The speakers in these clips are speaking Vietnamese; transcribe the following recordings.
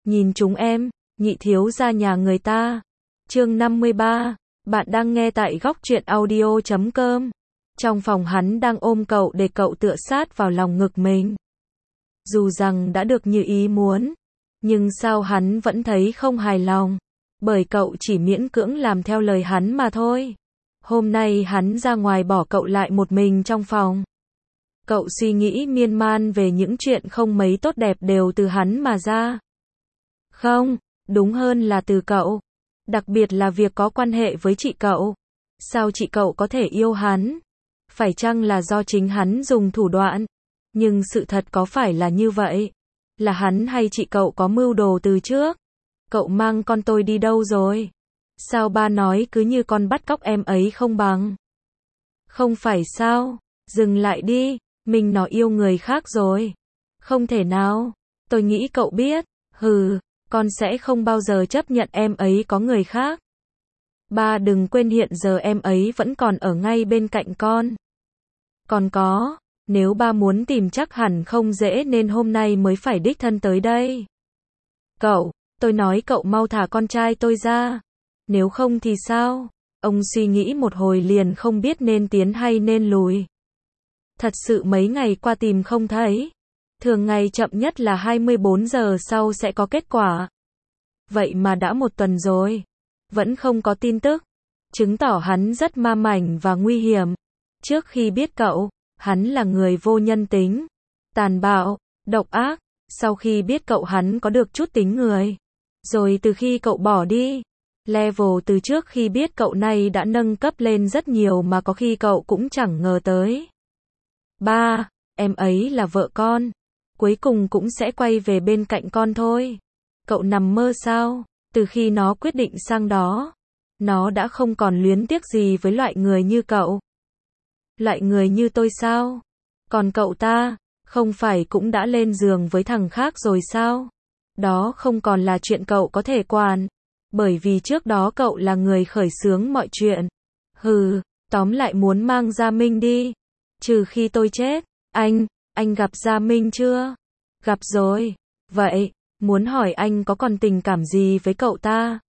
Nhìn chúng em, nhị thiếu gia nhà người ta. Chương 53, bạn đang nghe tại góc truyện audio.com. Trong phòng hắn đang ôm cậu để cậu tựa sát vào lòng ngực mình. Dù rằng đã được như ý muốn, nhưng sao hắn vẫn thấy không hài lòng, bởi cậu chỉ miễn cưỡng làm theo lời hắn mà thôi. Hôm nay hắn ra ngoài bỏ cậu lại một mình trong phòng. Cậu suy nghĩ miên man về những chuyện không mấy tốt đẹp đều từ hắn mà ra. Không, đúng hơn là từ cậu. Đặc biệt là việc có quan hệ với chị cậu. Sao chị cậu có thể yêu hắn? Phải chăng là do chính hắn dùng thủ đoạn? Nhưng sự thật có phải là như vậy? Là hắn hay chị cậu có mưu đồ từ trước? Cậu mang con tôi đi đâu rồi? Sao ba nói cứ như con bắt cóc em ấy không bằng? Không phải sao? Dừng lại đi, mình nó yêu người khác rồi. Không thể nào, tôi nghĩ cậu biết. Hừ, con sẽ không bao giờ chấp nhận em ấy có người khác. Ba đừng quên hiện giờ em ấy vẫn còn ở ngay bên cạnh con. Còn có, nếu ba muốn tìm chắc hẳn không dễ nên hôm nay mới phải đích thân tới đây. Cậu, tôi nói cậu mau thả con trai tôi ra. Nếu không thì sao? Ông suy nghĩ một hồi liền không biết nên tiến hay nên lùi. Thật sự mấy ngày qua tìm không thấy. Thường ngày chậm nhất là 24 giờ sau sẽ có kết quả. Vậy mà đã một tuần rồi. Vẫn không có tin tức. Chứng tỏ hắn rất ma mảnh và nguy hiểm. Trước khi biết cậu, hắn là người vô nhân tính, tàn bạo, độc ác. Sau khi biết cậu hắn có được chút tính người. Rồi từ khi cậu bỏ đi, level từ trước khi biết cậu này đã nâng cấp lên rất nhiều mà có khi cậu cũng chẳng ngờ tới. Ba, em ấy là vợ con. Cuối cùng cũng sẽ quay về bên cạnh con thôi. Cậu nằm mơ sao? Từ khi nó quyết định sang đó, nó đã không còn luyến tiếc gì với loại người như cậu. Loại người như tôi sao? Còn cậu ta, không phải cũng đã lên giường với thằng khác rồi sao? Đó không còn là chuyện cậu có thể quản. Bởi vì trước đó cậu là người khởi xướng mọi chuyện. Hừ, tóm lại muốn mang Gia Minh đi. Trừ khi tôi chết. Anh gặp Gia Minh chưa? Gặp rồi. Vậy, muốn hỏi anh có còn tình cảm gì với cậu ta?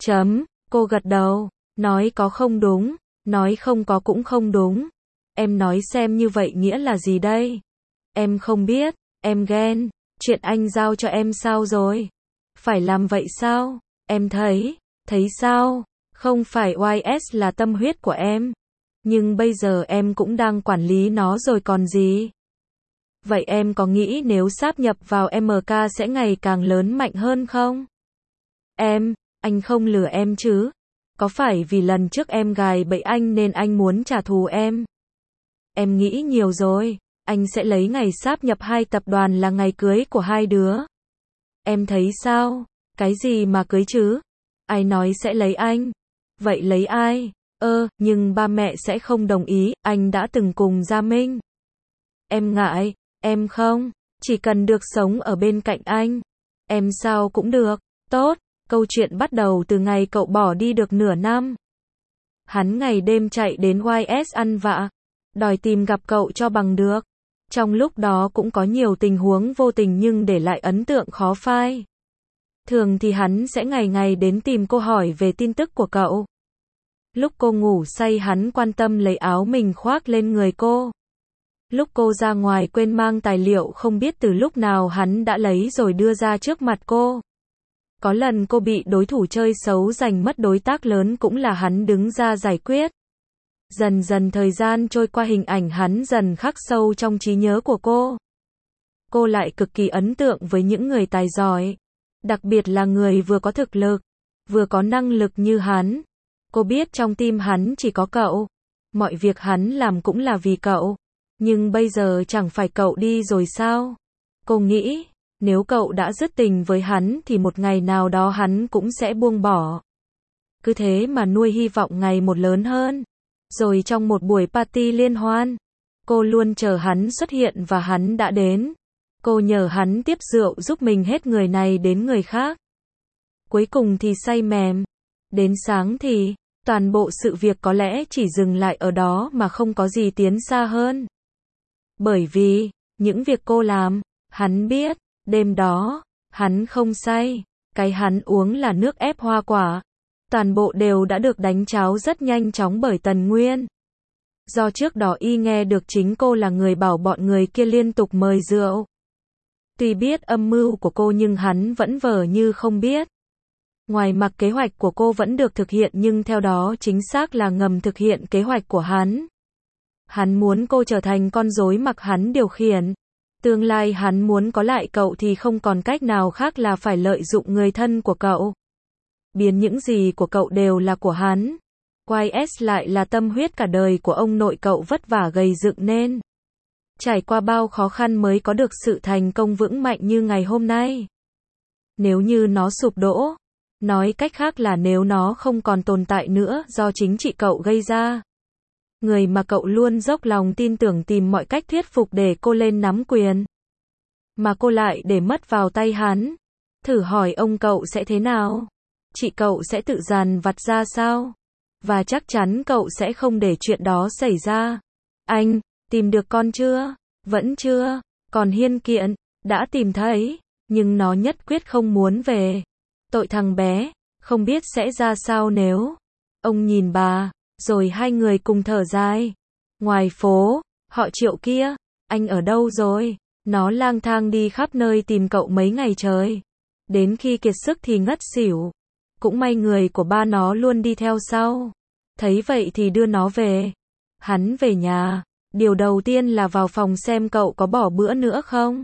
Cô gật đầu. Nói có không đúng. Nói không có cũng không đúng. Em nói xem như vậy nghĩa là gì đây? Em không biết. Em ghen. Chuyện anh giao cho em sao rồi? Phải làm vậy sao? Em thấy sao? Không phải YS là tâm huyết của em. Nhưng bây giờ em cũng đang quản lý nó rồi còn gì. Vậy em có nghĩ nếu sáp nhập vào MK sẽ ngày càng lớn mạnh hơn không? Anh không lừa em chứ? Có phải vì lần trước em gài bẫy anh nên anh muốn trả thù em? Em nghĩ nhiều rồi, anh sẽ lấy ngày sáp nhập hai tập đoàn là ngày cưới của hai đứa. Em thấy sao? Cái gì mà cưới chứ? Ai nói sẽ lấy anh? Vậy lấy ai? Nhưng ba mẹ sẽ không đồng ý, anh đã từng cùng Gia Minh. Em ngại, em không, chỉ cần được sống ở bên cạnh anh. Em sao cũng được, tốt, câu chuyện bắt đầu từ ngày cậu bỏ đi được nửa năm. Hắn ngày đêm chạy đến YS ăn vạ, đòi tìm gặp cậu cho bằng được. Trong lúc đó cũng có nhiều tình huống vô tình nhưng để lại ấn tượng khó phai. Thường thì hắn sẽ ngày ngày đến tìm cô hỏi về tin tức của cậu. Lúc cô ngủ say hắn quan tâm lấy áo mình khoác lên người cô. Lúc cô ra ngoài quên mang tài liệu không biết từ lúc nào hắn đã lấy rồi đưa ra trước mặt cô. Có lần cô bị đối thủ chơi xấu giành mất đối tác lớn cũng là hắn đứng ra giải quyết. Dần dần thời gian trôi qua hình ảnh hắn dần khắc sâu trong trí nhớ của cô. Cô lại cực kỳ ấn tượng với những người tài giỏi. Đặc biệt là người vừa có thực lực, vừa có năng lực như hắn. Cô biết trong tim hắn chỉ có cậu. Mọi việc hắn làm cũng là vì cậu. Nhưng bây giờ chẳng phải cậu đi rồi sao? Cô nghĩ, nếu cậu đã dứt tình với hắn thì một ngày nào đó hắn cũng sẽ buông bỏ. Cứ thế mà nuôi hy vọng ngày một lớn hơn. Rồi trong một buổi party liên hoan, cô luôn chờ hắn xuất hiện và hắn đã đến. Cô nhờ hắn tiếp rượu giúp mình hết người này đến người khác. Cuối cùng thì say mềm. Đến sáng thì, toàn bộ sự việc có lẽ chỉ dừng lại ở đó mà không có gì tiến xa hơn. Bởi vì, những việc cô làm, hắn biết, đêm đó, hắn không say. Cái hắn uống là nước ép hoa quả. Toàn bộ đều đã được đánh cháo rất nhanh chóng bởi Tần Nguyên. Do trước đó y nghe được chính cô là người bảo bọn người kia liên tục mời rượu. Tuy biết âm mưu của cô nhưng hắn vẫn vờ như không biết. Ngoài mặt kế hoạch của cô vẫn được thực hiện nhưng theo đó chính xác là ngầm thực hiện kế hoạch của hắn. Hắn muốn cô trở thành con rối mặc hắn điều khiển. Tương lai hắn muốn có lại cậu thì không còn cách nào khác là phải lợi dụng người thân của cậu. Biến những gì của cậu đều là của hắn. YS lại là tâm huyết cả đời của ông nội cậu vất vả gầy dựng nên. Trải qua bao khó khăn mới có được sự thành công vững mạnh như ngày hôm nay. Nếu như nó sụp đổ, nói cách khác là nếu nó không còn tồn tại nữa do chính trị cậu gây ra. Người mà cậu luôn dốc lòng tin tưởng tìm mọi cách thuyết phục để cô lên nắm quyền. Mà cô lại để mất vào tay hắn. Thử hỏi ông cậu sẽ thế nào? Chị cậu sẽ tự dằn vặt ra sao? Và chắc chắn cậu sẽ không để chuyện đó xảy ra. Anh, tìm được con chưa? Vẫn chưa. Còn Hiên Kiện, đã tìm thấy, nhưng nó nhất quyết không muốn về. Tội thằng bé, không biết sẽ ra sao nếu. Ông nhìn bà, rồi hai người cùng thở dài. Ngoài phố, họ Triệu kia, anh ở đâu rồi? Nó lang thang đi khắp nơi tìm cậu mấy ngày trời. Đến khi kiệt sức thì ngất xỉu. Cũng may người của ba nó luôn đi theo sau. Thấy vậy thì đưa nó về. Hắn về nhà. Điều đầu tiên là vào phòng xem cậu có bỏ bữa nữa không.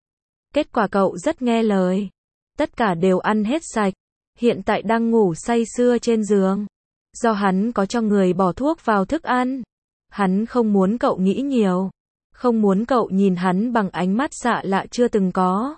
Kết quả cậu rất nghe lời. Tất cả đều ăn hết sạch. Hiện tại đang ngủ say sưa trên giường. Do hắn có cho người bỏ thuốc vào thức ăn. Hắn không muốn cậu nghĩ nhiều. Không muốn cậu nhìn hắn bằng ánh mắt lạ lạ chưa từng có.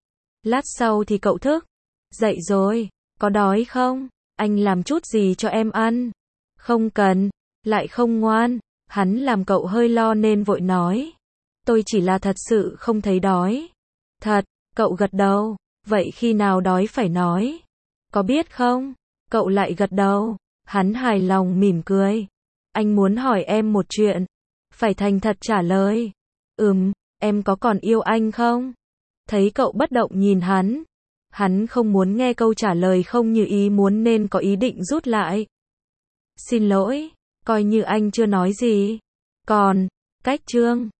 Lát sau thì cậu thức. Dậy rồi, có đói không? Anh làm chút gì cho em ăn. Không cần, lại không ngoan. Hắn làm cậu hơi lo nên vội nói. Tôi chỉ là thật sự không thấy đói. Thật, cậu gật đầu. Vậy khi nào đói phải nói. Có biết không? Cậu lại gật đầu. Hắn hài lòng mỉm cười. Anh muốn hỏi em một chuyện. Phải thành thật trả lời. Em có còn yêu anh không? Thấy cậu bất động nhìn hắn. Hắn không muốn nghe câu trả lời không như ý muốn nên có ý định rút lại. Xin lỗi, coi như anh chưa nói gì. Còn, cách chương